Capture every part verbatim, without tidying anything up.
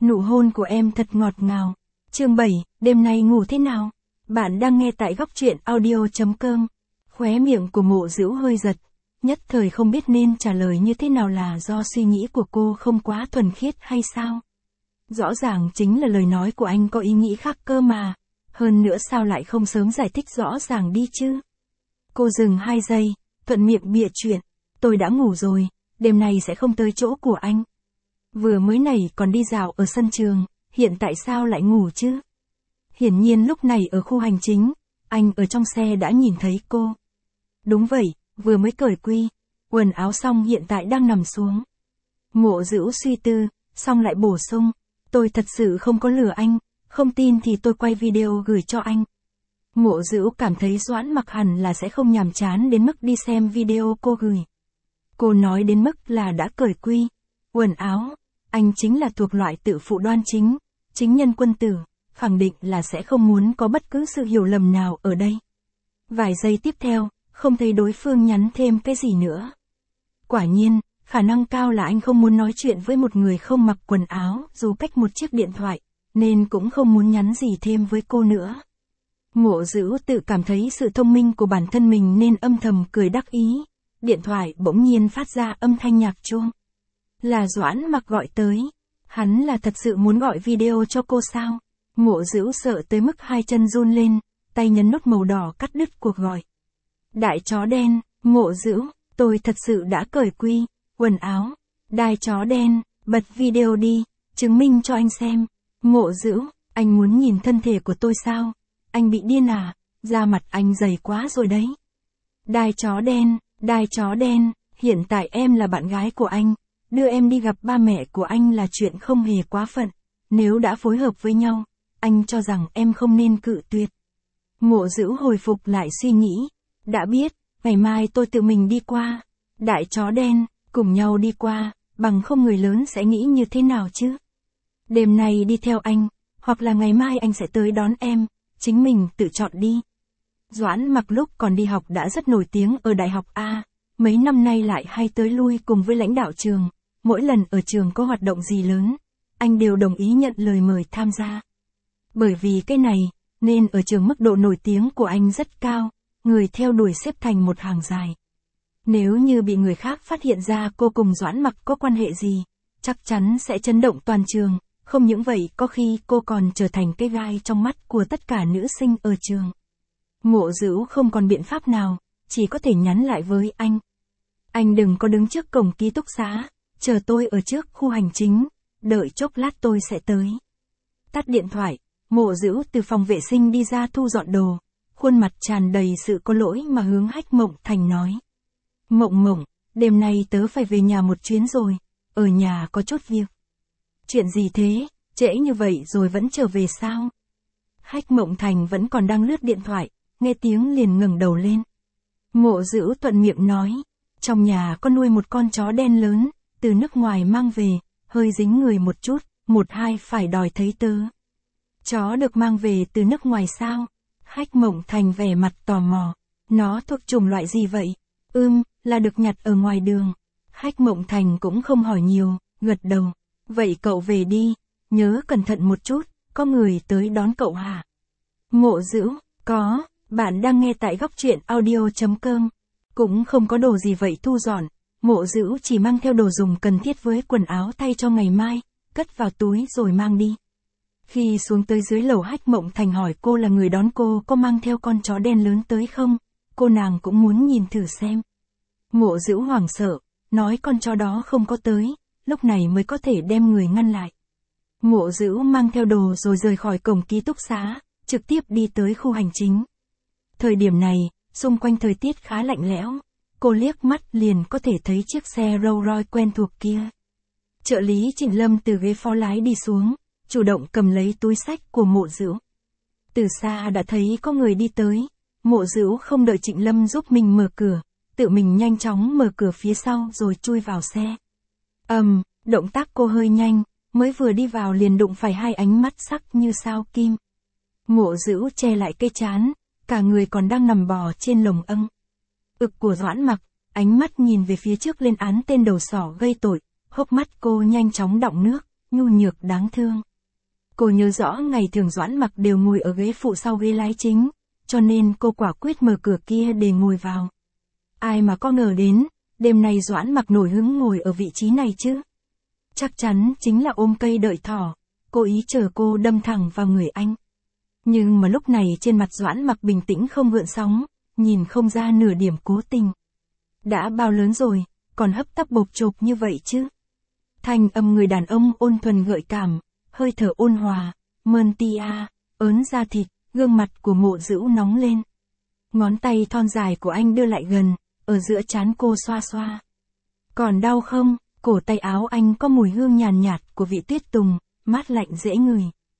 Nụ hôn của em thật ngọt ngào. Chương bảy, đêm nay ngủ thế nào? Bạn đang nghe tại góc truyện audio chấm com. Khóe miệng của Mộ Dữu hơi giật, nhất thời không biết nên trả lời như thế nào, là do suy nghĩ của cô không quá thuần khiết hay sao? Rõ ràng chính là lời nói của anh có ý nghĩ khác cơ mà. Hơn nữa sao lại không sớm giải thích rõ ràng đi chứ? Cô dừng hai giây, thuận miệng bịa chuyện. Tôi đã ngủ rồi, đêm nay sẽ không tới chỗ của anh. Vừa mới này còn đi dạo ở sân trường, hiện tại sao lại ngủ chứ? Hiển nhiên lúc này ở khu hành chính, anh ở trong xe đã nhìn thấy cô. Đúng vậy, vừa mới cởi quy, quần áo xong hiện tại đang nằm xuống. Mộ Dữu suy tư, xong lại bổ sung, tôi thật sự không có lừa anh, không tin thì tôi quay video gửi cho anh. Mộ Dữu cảm thấy Doãn Mặc hẳn là sẽ không nhàm chán đến mức đi xem video cô gửi. Cô nói đến mức là đã cởi quy, quần áo, anh chính là thuộc loại tự phụ đoan chính, chính nhân quân tử, khẳng định là sẽ không muốn có bất cứ sự hiểu lầm nào ở đây. Vài giây tiếp theo, không thấy đối phương nhắn thêm cái gì nữa. Quả nhiên, khả năng cao là anh không muốn nói chuyện với một người không mặc quần áo dù cách một chiếc điện thoại, nên cũng không muốn nhắn gì thêm với cô nữa. Mộ Dữu tự cảm thấy sự thông minh của bản thân mình nên âm thầm cười đắc ý. Điện thoại bỗng nhiên phát ra âm thanh nhạc chuông. Là Doãn Mặc gọi tới. Hắn là thật sự muốn gọi video cho cô sao? Mộ Dữu sợ tới mức hai chân run lên, tay nhấn nút màu đỏ cắt đứt cuộc gọi. Đại chó đen, Mộ Dữu, tôi thật sự đã cởi quy, quần áo. Đại chó đen, bật video đi, chứng minh cho anh xem. Mộ Dữu, anh muốn nhìn thân thể của tôi sao? Anh bị điên à? Da mặt anh dày quá rồi đấy. Đại chó đen, đại chó đen, hiện tại em là bạn gái của anh. Đưa em đi gặp ba mẹ của anh là chuyện không hề quá phận. Nếu đã phối hợp với nhau, anh cho rằng em không nên cự tuyệt. Mộ Dữu hồi phục lại suy nghĩ. Đã biết, ngày mai tôi tự mình đi qua. Đại chó đen, cùng nhau đi qua, bằng không người lớn sẽ nghĩ như thế nào chứ? Đêm nay đi theo anh, hoặc là ngày mai anh sẽ tới đón em, chính mình tự chọn đi. Doãn Mặc lúc còn đi học đã rất nổi tiếng ở Đại học A, mấy năm nay lại hay tới lui cùng với lãnh đạo trường. Mỗi lần ở trường có hoạt động gì lớn, anh đều đồng ý nhận lời mời tham gia. Bởi vì cái này, nên ở trường mức độ nổi tiếng của anh rất cao, người theo đuổi xếp thành một hàng dài. Nếu như bị người khác phát hiện ra cô cùng Doãn Mặc có quan hệ gì, chắc chắn sẽ chấn động toàn trường, không những vậy có khi cô còn trở thành cái gai trong mắt của tất cả nữ sinh ở trường. Mộ Dữu không còn biện pháp nào, chỉ có thể nhắn lại với anh. Anh đừng có đứng trước cổng ký túc xá, chờ tôi ở trước khu hành chính, đợi chốc lát tôi sẽ tới. Tắt điện thoại, Mộ Dữu từ phòng vệ sinh đi ra thu dọn đồ, khuôn mặt tràn đầy sự có lỗi mà hướng Hách Mộng Thành nói. Mộng Mộng, đêm nay tớ phải về nhà một chuyến rồi, ở nhà có chút việc. Chuyện gì thế, trễ như vậy rồi vẫn trở về sao? Hách Mộng Thành vẫn còn đang lướt điện thoại, nghe tiếng liền ngẩng đầu lên. Mộ Dữu thuận miệng nói, trong nhà có nuôi một con chó đen lớn, từ nước ngoài mang về, hơi dính người một chút, một hai phải đòi thấy tớ. Chó được mang về từ nước ngoài sao? Hách Mộng Thành vẻ mặt tò mò. Nó thuộc chủng loại gì vậy? Ưm, là được nhặt ở ngoài đường. Hách Mộng Thành cũng không hỏi nhiều, gật đầu. Vậy cậu về đi, nhớ cẩn thận một chút, có người tới đón cậu hả? Mộ Dữu, có, bạn đang nghe tại góc truyện audio chấm com. Cũng không có đồ gì vậy thu dọn, Mộ Dữu chỉ mang theo đồ dùng cần thiết với quần áo thay cho ngày mai, cất vào túi rồi mang đi. Khi xuống tới dưới lầu, Hách Mộng Thành hỏi cô là người đón cô có mang theo con chó đen lớn tới không, cô nàng cũng muốn nhìn thử xem. Mộ Dữu hoảng sợ, nói con chó đó không có tới, lúc này mới có thể đem người ngăn lại. Mộ Dữu mang theo đồ rồi rời khỏi cổng ký túc xá, trực tiếp đi tới khu hành chính. Thời điểm này, xung quanh thời tiết khá lạnh lẽo, cô liếc mắt liền có thể thấy chiếc xe Rolls Royce quen thuộc kia. Trợ lý Trịnh Lâm từ ghế phó lái đi xuống, chủ động cầm lấy túi xách của Mộ Dữu. Từ xa đã thấy có người đi tới, Mộ Dữu không đợi Trịnh Lâm giúp mình mở cửa, tự mình nhanh chóng mở cửa phía sau rồi chui vào xe. Ầm, um, động tác cô hơi nhanh, mới vừa đi vào liền đụng phải hai ánh mắt sắc như sao kim. Mộ Dữu che lại cái trán, cả người còn đang nằm bò trên lồng âng. Ực của Doãn Mặc, ánh mắt nhìn về phía trước lên án tên đầu sỏ gây tội, hốc mắt cô nhanh chóng đọng nước, nhu nhược đáng thương. Cô nhớ rõ ngày thường Doãn Mặc đều ngồi ở ghế phụ sau ghế lái chính, cho nên cô quả quyết mở cửa kia để ngồi vào. Ai mà có ngờ đến, đêm nay Doãn Mặc nổi hứng ngồi ở vị trí này chứ. Chắc chắn chính là ôm cây đợi thỏ, cố ý chờ cô đâm thẳng vào người anh. Nhưng mà lúc này trên mặt Doãn Mặc bình tĩnh không gợn sóng, nhìn không ra nửa điểm cố tình. Đã bao lớn rồi, còn hấp tấp bộp chộp như vậy chứ. Thanh âm người đàn ông ôn thuần gợi cảm, hơi thở ôn hòa, mơn tia, ớn da thịt, gương mặt của Mộ Dữu nóng lên. Ngón tay thon dài của anh đưa lại gần, ở giữa trán cô xoa xoa. Còn đau không? Cổ tay áo anh có mùi hương nhàn nhạt của vị tuyết tùng, mát lạnh dễ ngửi.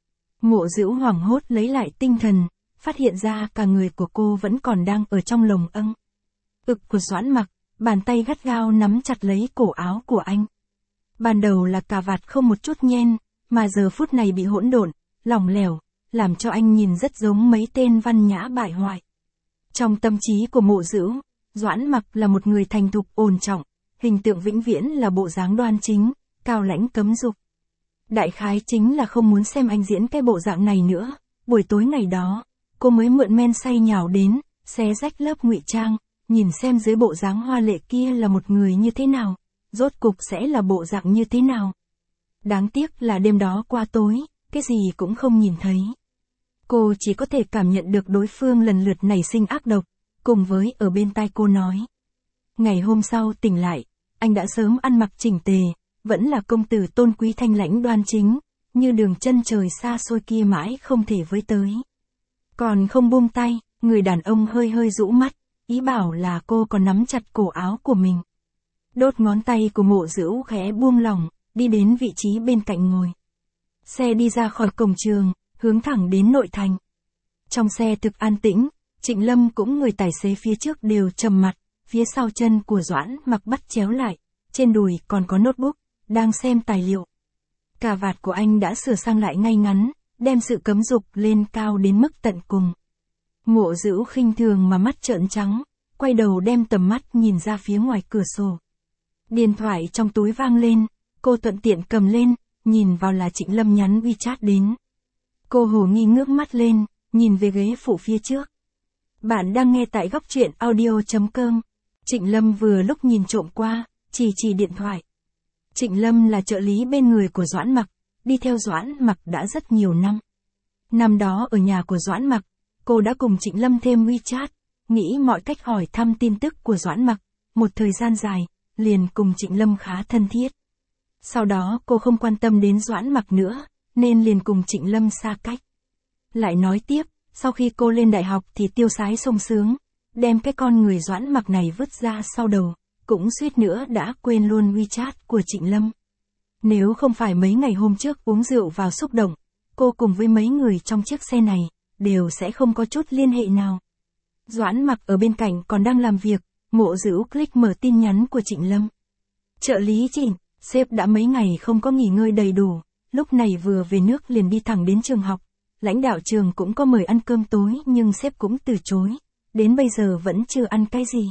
Mộ Dữu hoảng hốt lấy lại tinh thần, phát hiện ra cả người của cô vẫn còn đang ở trong lồng âng. Ực của Doãn Mặc, bàn tay gắt gao nắm chặt lấy cổ áo của anh. Ban đầu là cà vạt không một chút nhen, mà giờ phút này bị hỗn độn, lỏng lẻo, làm cho anh nhìn rất giống mấy tên văn nhã bại hoại. Trong tâm trí của Mộ Dữu, Doãn Mặc là một người thành thục ổn trọng, hình tượng vĩnh viễn là bộ dáng đoan chính, cao lãnh cấm dục. Đại khái chính là không muốn xem anh diễn cái bộ dạng này nữa. Buổi tối ngày đó, cô mới mượn men say nhào đến, xé rách lớp ngụy trang, nhìn xem dưới bộ dáng hoa lệ kia là một người như thế nào, rốt cục sẽ là bộ dạng như thế nào. Đáng tiếc là đêm đó qua tối, cái gì cũng không nhìn thấy. Cô chỉ có thể cảm nhận được đối phương lần lượt nảy sinh ác độc, cùng với ở bên tai cô nói. Ngày hôm sau tỉnh lại, anh đã sớm ăn mặc chỉnh tề, vẫn là công tử tôn quý thanh lãnh đoan chính, như đường chân trời xa xôi kia mãi không thể với tới. Còn không buông tay, người đàn ông hơi hơi rũ mắt, ý bảo là cô còn nắm chặt cổ áo của mình. Đốt ngón tay của Mộ Dữu khẽ buông lỏng, đi đến vị trí bên cạnh ngồi. Xe đi ra khỏi cổng trường, hướng thẳng đến nội thành. Trong xe thực an tĩnh, Trịnh Lâm cũng người tài xế phía trước đều trầm mặt, phía sau chân của Doãn Mặc bắt chéo lại, trên đùi còn có notebook, đang xem tài liệu. Cà vạt của anh đã sửa sang lại ngay ngắn, đem sự cấm dục lên cao đến mức tận cùng. Mộ Dữu khinh thường mà mắt trợn trắng, quay đầu đem tầm mắt nhìn ra phía ngoài cửa sổ. Điện thoại trong túi vang lên, cô thuận tiện cầm lên, nhìn vào là Trịnh Lâm nhắn WeChat đến. Cô hồ nghi ngước mắt lên, nhìn về ghế phụ phía trước. Bạn đang nghe tại góc truyện audio chấm com. Trịnh Lâm vừa lúc nhìn trộm qua, chỉ chỉ điện thoại. Trịnh Lâm là trợ lý bên người của Doãn Mặc, đi theo Doãn Mặc đã rất nhiều năm. Năm đó ở nhà của Doãn Mặc, cô đã cùng Trịnh Lâm thêm WeChat, nghĩ mọi cách hỏi thăm tin tức của Doãn Mặc, một thời gian dài, liền cùng Trịnh Lâm khá thân thiết. Sau đó cô không quan tâm đến Doãn Mặc nữa, nên liền cùng Trịnh Lâm xa cách. Lại nói tiếp, sau khi cô lên đại học thì tiêu sái sung sướng, đem cái con người Doãn Mặc này vứt ra sau đầu, cũng suýt nữa đã quên luôn WeChat của Trịnh Lâm. Nếu không phải mấy ngày hôm trước uống rượu vào xúc động, cô cùng với mấy người trong chiếc xe này, đều sẽ không có chút liên hệ nào. Doãn Mặc ở bên cạnh còn đang làm việc, Mộ Dữu click mở tin nhắn của Trịnh Lâm. Trợ lý Trịnh, sếp đã mấy ngày không có nghỉ ngơi đầy đủ, lúc này vừa về nước liền đi thẳng đến trường học. Lãnh đạo trường cũng có mời ăn cơm tối nhưng sếp cũng từ chối, đến bây giờ vẫn chưa ăn cái gì.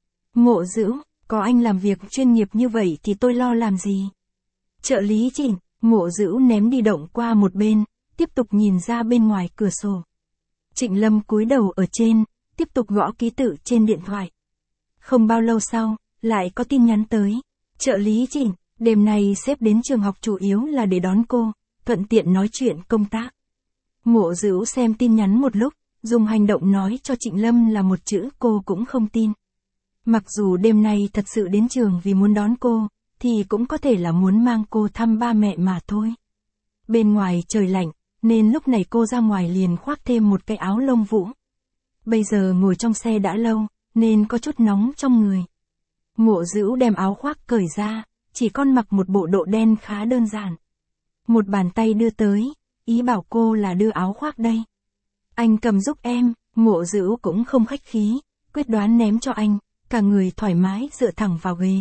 Mộ Dữu, có anh làm việc chuyên nghiệp như vậy thì tôi lo làm gì? Trợ lý Trịnh, Mộ Dữu ném đi động qua một bên, tiếp tục nhìn ra bên ngoài cửa sổ. Trịnh Lâm cúi đầu ở trên, tiếp tục gõ ký tự trên điện thoại. Không bao lâu sau, lại có tin nhắn tới. Trợ lý Trịnh, đêm nay sếp đến trường học chủ yếu là để đón cô, thuận tiện nói chuyện công tác. Mộ Dữu xem tin nhắn một lúc, dùng hành động nói cho Trịnh Lâm là một chữ cô cũng không tin. Mặc dù đêm nay thật sự đến trường vì muốn đón cô, thì cũng có thể là muốn mang cô thăm ba mẹ mà thôi. Bên ngoài trời lạnh, nên lúc này cô ra ngoài liền khoác thêm một cái áo lông vũ. Bây giờ ngồi trong xe đã lâu, nên có chút nóng trong người. Mộ Dữu đem áo khoác cởi ra, chỉ con mặc một bộ độ đen khá đơn giản. Một bàn tay đưa tới, ý bảo cô là đưa áo khoác đây. Anh cầm giúp em, Mộ Dữu cũng không khách khí, quyết đoán ném cho anh, cả người thoải mái dựa thẳng vào ghế.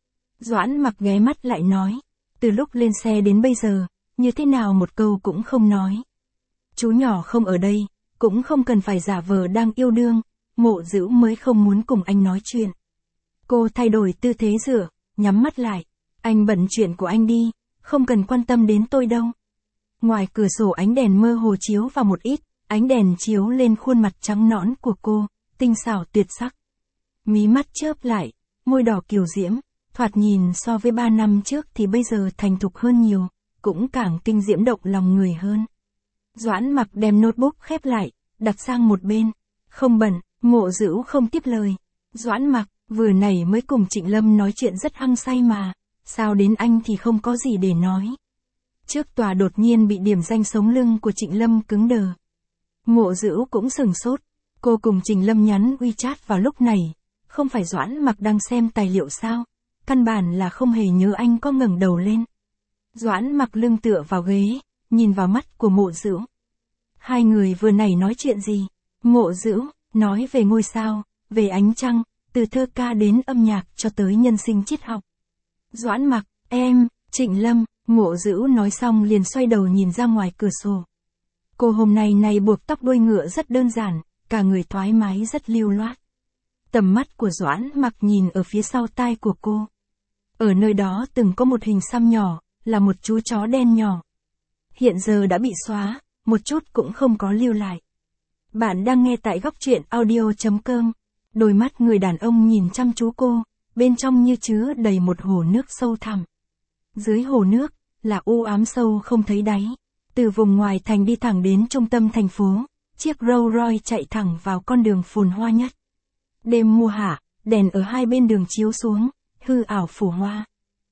Doãn Mặc ghé mắt lại nói, từ lúc lên xe đến bây giờ, như thế nào một câu cũng không nói. Chú nhỏ không ở đây, cũng không cần phải giả vờ đang yêu đương, Mộ Dữu mới không muốn cùng anh nói chuyện. Cô thay đổi tư thế dựa, nhắm mắt lại, anh bận chuyện của anh đi, không cần quan tâm đến tôi đâu. Ngoài cửa sổ ánh đèn mơ hồ chiếu vào một ít, ánh đèn chiếu lên khuôn mặt trắng nõn của cô, tinh xảo tuyệt sắc. Mí mắt chớp lại, môi đỏ kiều diễm, thoạt nhìn so với ba năm trước thì bây giờ thành thục hơn nhiều, cũng càng kinh diễm động lòng người hơn. Doãn Mặc đem notebook khép lại, đặt sang một bên. Không bận, Mộ Dữu không tiếp lời. Doãn Mặc, vừa nãy mới cùng Trịnh Lâm nói chuyện rất hăng say mà, sao đến anh thì không có gì để nói. Trước tòa đột nhiên bị điểm danh sống lưng của Trịnh Lâm cứng đờ. Mộ Dữu cũng sừng sốt, cô cùng Trịnh Lâm nhắn WeChat vào lúc này, không phải Doãn Mặc đang xem tài liệu sao, căn bản là không hề nhớ anh có ngẩng đầu lên. Doãn Mặc lưng tựa vào ghế, nhìn vào mắt của Mộ Dữu. Hai người vừa nãy nói chuyện gì? Mộ Dữu, nói về ngôi sao, về ánh trăng, từ thơ ca đến âm nhạc cho tới nhân sinh triết học. Doãn Mặc, em, Trịnh Lâm, Mộ Dữu nói xong liền xoay đầu nhìn ra ngoài cửa sổ. Cô hôm nay này buộc tóc đuôi ngựa rất đơn giản, cả người thoải mái rất lưu loát. Tầm mắt của Doãn Mặc nhìn ở phía sau tai của cô. Ở nơi đó từng có một hình xăm nhỏ, là một chú chó đen nhỏ. Hiện giờ đã bị xóa, một chút cũng không có lưu lại. Bạn đang nghe tại góc truyện audio chấm com. Đôi mắt người đàn ông nhìn chăm chú cô, bên trong như chứa đầy một hồ nước sâu thẳm. Dưới hồ nước, là u ám sâu không thấy đáy. Từ vùng ngoài thành đi thẳng đến trung tâm thành phố, chiếc Rolls Royce chạy thẳng vào con đường phồn hoa nhất. Đêm mùa hạ, đèn ở hai bên đường chiếu xuống, hư ảo phủ hoa.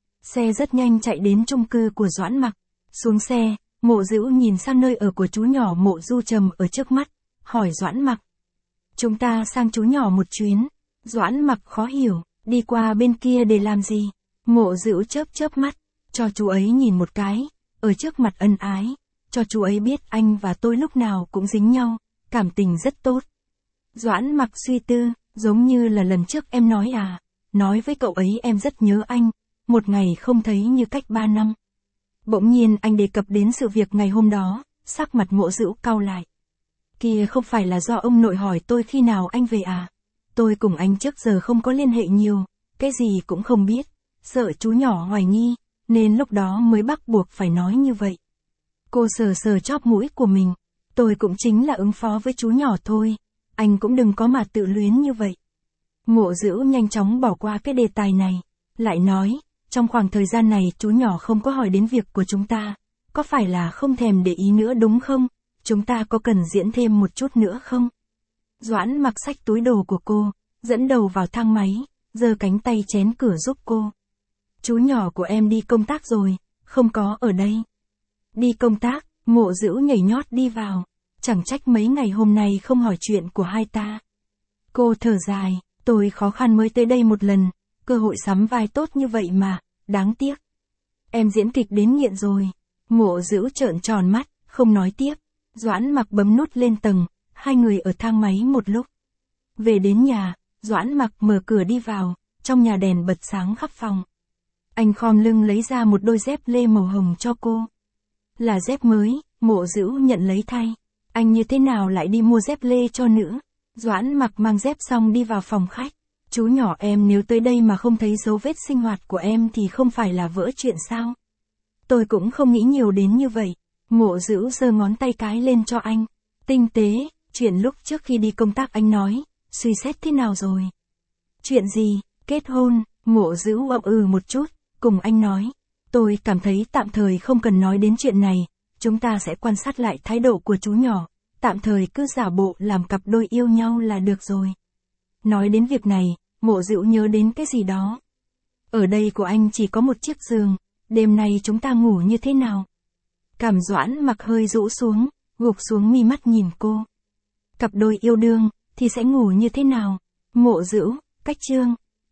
Xe rất nhanh chạy đến chung cư của Doãn Mặc. Xuống xe, Mộ Dữu nhìn sang nơi ở của chú nhỏ Mộ Du Trầm ở trước mắt, hỏi Doãn Mặc. Chúng ta sang chú nhỏ một chuyến. Doãn Mặc khó hiểu, đi qua bên kia để làm gì? Mộ Dữu chớp chớp mắt, cho chú ấy nhìn một cái, ở trước mặt ân ái, cho chú ấy biết anh và tôi lúc nào cũng dính nhau, cảm tình rất tốt. Doãn Mặc suy tư, giống như là lần trước em nói à, nói với cậu ấy em rất nhớ anh, một ngày không thấy như cách ba năm. Bỗng nhiên anh đề cập đến sự việc ngày hôm đó, sắc mặt Mộ Dữu cau lại. Kia không phải là do ông nội hỏi tôi khi nào anh về à? Tôi cùng anh trước giờ không có liên hệ nhiều, cái gì cũng không biết, sợ chú nhỏ hoài nghi, nên lúc đó mới bắt buộc phải nói như vậy. Cô sờ sờ chóp mũi của mình, tôi cũng chính là ứng phó với chú nhỏ thôi, anh cũng đừng có mà tự luyến như vậy. Mộ Dữu nhanh chóng bỏ qua cái đề tài này, lại nói, trong khoảng thời gian này chú nhỏ không có hỏi đến việc của chúng ta, có phải là không thèm để ý nữa đúng không? Chúng ta có cần diễn thêm một chút nữa không? Doãn Mặc xách túi đồ của cô, dẫn đầu vào thang máy, giơ cánh tay chén cửa giúp cô. Chú nhỏ của em đi công tác rồi, không có ở đây. Đi công tác, Mộ Dữu nhảy nhót đi vào, chẳng trách mấy ngày hôm nay không hỏi chuyện của hai ta. Cô thở dài, tôi khó khăn mới tới đây một lần, cơ hội sắm vai tốt như vậy mà, đáng tiếc. Em diễn kịch đến nghiện rồi. Mộ Dữu trợn tròn mắt, không nói tiếp. Doãn Mặc bấm nút lên tầng, hai người ở thang máy một lúc. Về đến nhà, Doãn Mặc mở cửa đi vào, trong nhà đèn bật sáng khắp phòng. Anh khom lưng lấy ra một đôi dép lê màu hồng cho cô. Là dép mới, Mộ Dữu nhận lấy thay. Anh như thế nào lại đi mua dép lê cho nữa? Doãn Mặc mang dép xong đi vào phòng khách. Chú nhỏ em nếu tới đây mà không thấy dấu vết sinh hoạt của em thì không phải là vỡ chuyện sao? Tôi cũng không nghĩ nhiều đến như vậy. Mộ Dữu giơ ngón tay cái lên cho anh. Tinh tế, chuyện lúc trước khi đi công tác anh nói, suy xét thế nào rồi? Chuyện gì? Kết hôn. Mộ Dữu ậm ừ một chút, cùng anh nói. Tôi cảm thấy tạm thời không cần nói đến chuyện này, chúng ta sẽ quan sát lại thái độ của chú nhỏ, tạm thời cứ giả bộ làm cặp đôi yêu nhau là được rồi. Nói đến việc này, Mộ Dữu nhớ đến cái gì đó. Ở đây của anh chỉ có một chiếc giường, đêm nay chúng ta ngủ như thế nào? Cảm Doãn Mặc hơi rũ xuống, gục xuống mi mắt nhìn cô. Cặp đôi yêu đương, thì sẽ ngủ như thế nào? Mộ Dữu, cách chương.